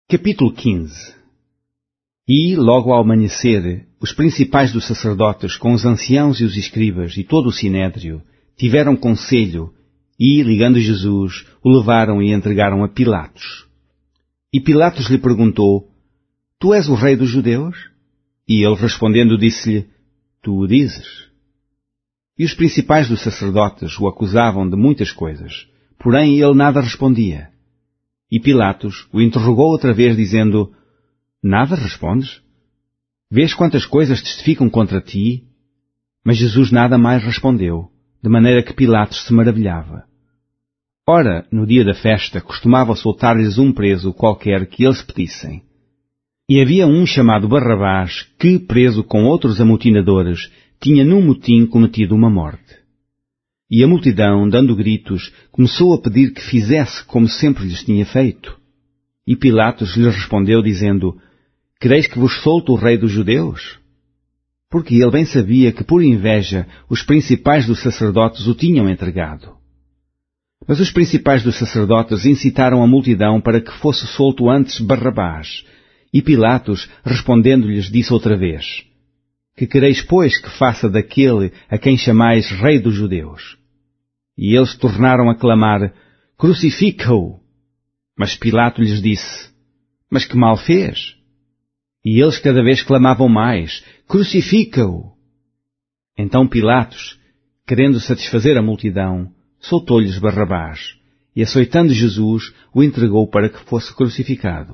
Capítulo 15. E, logo ao amanhecer, os principais dos sacerdotes, com os anciãos e os escribas e todo o sinédrio, tiveram conselho e, ligando Jesus, o levaram e entregaram a Pilatos. E Pilatos lhe perguntou: Tu és o rei dos judeus? E ele respondendo disse-lhe: Tu o dizes. E os principais dos sacerdotes o acusavam de muitas coisas, porém ele nada respondia. E Pilatos o interrogou outra vez, dizendo: Nada respondes? Vês quantas coisas testificam contra ti? Mas Jesus nada mais respondeu, de maneira que Pilatos se maravilhava. Ora, no dia da festa, costumava soltar-lhes um preso qualquer que eles pedissem. E havia um chamado Barrabás, que, preso com outros amotinadores, tinha num motim cometido uma morte. E a multidão, dando gritos, começou a pedir que fizesse como sempre lhes tinha feito. E Pilatos lhes respondeu, dizendo: Quereis que vos solte o rei dos judeus? Porque ele bem sabia que, por inveja, os principais dos sacerdotes o tinham entregado. Mas os principais dos sacerdotes incitaram a multidão para que fosse solto antes Barrabás. E Pilatos, respondendo-lhes, disse outra vez: Que quereis, pois, que faça daquele a quem chamais rei dos judeus? E eles tornaram a clamar: Crucifica-o! Mas Pilato lhes disse: Mas que mal fez? E eles cada vez clamavam mais: Crucifica-o! Então Pilatos, querendo satisfazer a multidão, soltou-lhes Barrabás, e açoitando Jesus, o entregou para que fosse crucificado.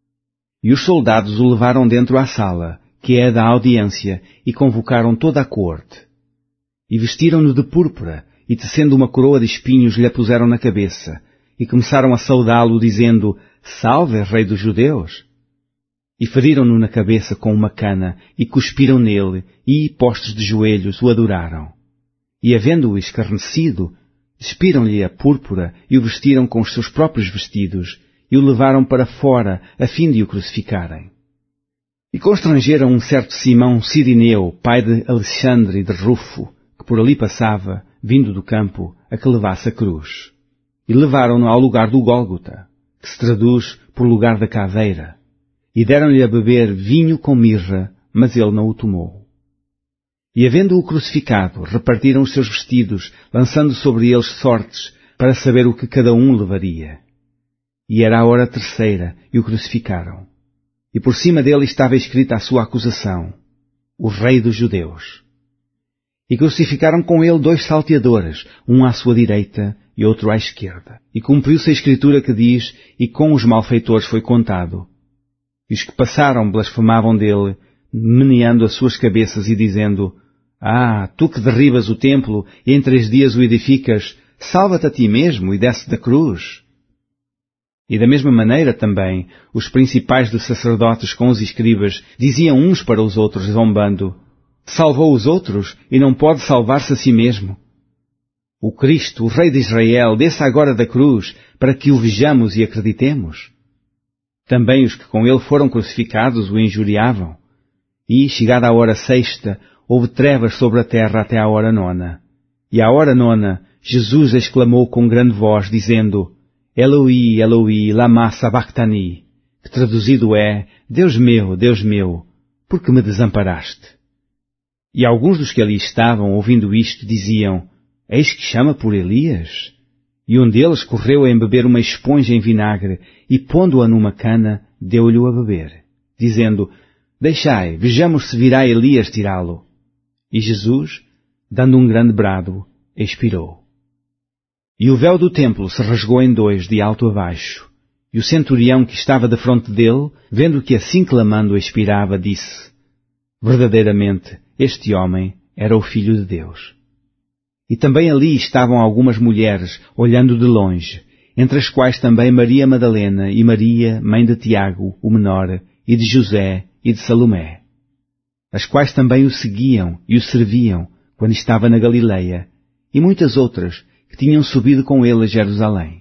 E os soldados o levaram dentro à sala, que é a da audiência, e convocaram toda a corte. E vestiram-no de púrpura, e tecendo uma coroa de espinhos lhe a puseram na cabeça, e começaram a saudá-lo, dizendo: Salve, rei dos judeus! E feriram-no na cabeça com uma cana, e cuspiram nele, e, postos de joelhos, o adoraram. E, havendo-o escarnecido, despiram-lhe a púrpura, e o vestiram com os seus próprios vestidos, e o levaram para fora, a fim de o crucificarem. E constrangeram um certo Simão Cirineu, pai de Alexandre e de Rufo, que por ali passava, vindo do campo, a que levasse a cruz. E levaram-no ao lugar do Gólgota, que se traduz por lugar da caveira. E deram-lhe a beber vinho com mirra, mas ele não o tomou. E havendo-o crucificado, repartiram os seus vestidos, lançando sobre eles sortes, para saber o que cada um levaria. E era a hora terceira, e o crucificaram. E por cima dele estava escrita a sua acusação: O Rei dos Judeus. E crucificaram com ele 2 salteadores, um à sua direita e outro à esquerda. E cumpriu-se a escritura que diz: E com os malfeitores foi contado. E os que passaram blasfemavam dele, meneando as suas cabeças e dizendo: Ah, tu que derribas o templo e em 3 dias o edificas, salva-te a ti mesmo e desce da cruz. E da mesma maneira também, os principais dos sacerdotes com os escribas diziam uns para os outros, zombando: Salvou os outros e não pode salvar-se a si mesmo. O Cristo, o Rei de Israel, desça agora da cruz, para que o vejamos e acreditemos. Também os que com ele foram crucificados o injuriavam. E, chegada a hora 6ª, houve trevas sobre a terra até à hora 9ª. E à hora 9ª, Jesus exclamou com grande voz, dizendo: Eloi, Eloi, lama sabachthani, que traduzido é: Deus meu, por que me desamparaste? E alguns dos que ali estavam, ouvindo isto, diziam: Eis que chama por Elias? E um deles correu a embeber uma esponja em vinagre, e pondo-a numa cana, deu-lhe a beber, dizendo: Deixai, vejamos se virá Elias tirá-lo. E Jesus, dando um grande brado, expirou. E o véu do templo se rasgou em 2, de alto a baixo. E o centurião que estava defronte dele, vendo que assim clamando expirava, disse: Verdadeiramente, este homem era o Filho de Deus. E também ali estavam algumas mulheres, olhando de longe, entre as quais também Maria Madalena e Maria, mãe de Tiago, o menor, e de José e de Salomé, as quais também o seguiam e o serviam quando estava na Galileia, e muitas outras que tinham subido com ele a Jerusalém.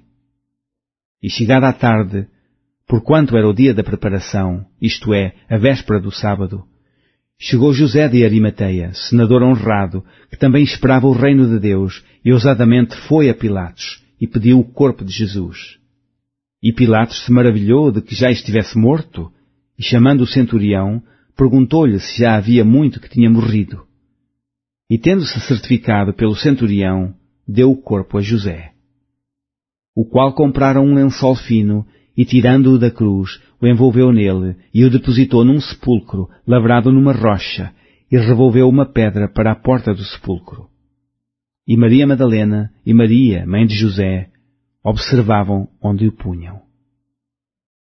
E chegada a tarde, porquanto era o dia da preparação, isto é, a véspera do sábado, chegou José de Arimateia, senador honrado, que também esperava o reino de Deus, e ousadamente foi a Pilatos, e pediu o corpo de Jesus. E Pilatos se maravilhou de que já estivesse morto, e chamando o centurião, perguntou-lhe se já havia muito que tinha morrido. E tendo-se certificado pelo centurião, deu o corpo a José, o qual compraram um lençol fino, e tirando-o da cruz, o envolveu nele, e o depositou num sepulcro, lavrado numa rocha, e revolveu uma pedra para a porta do sepulcro. E Maria Madalena e Maria, mãe de José, observavam onde o punham.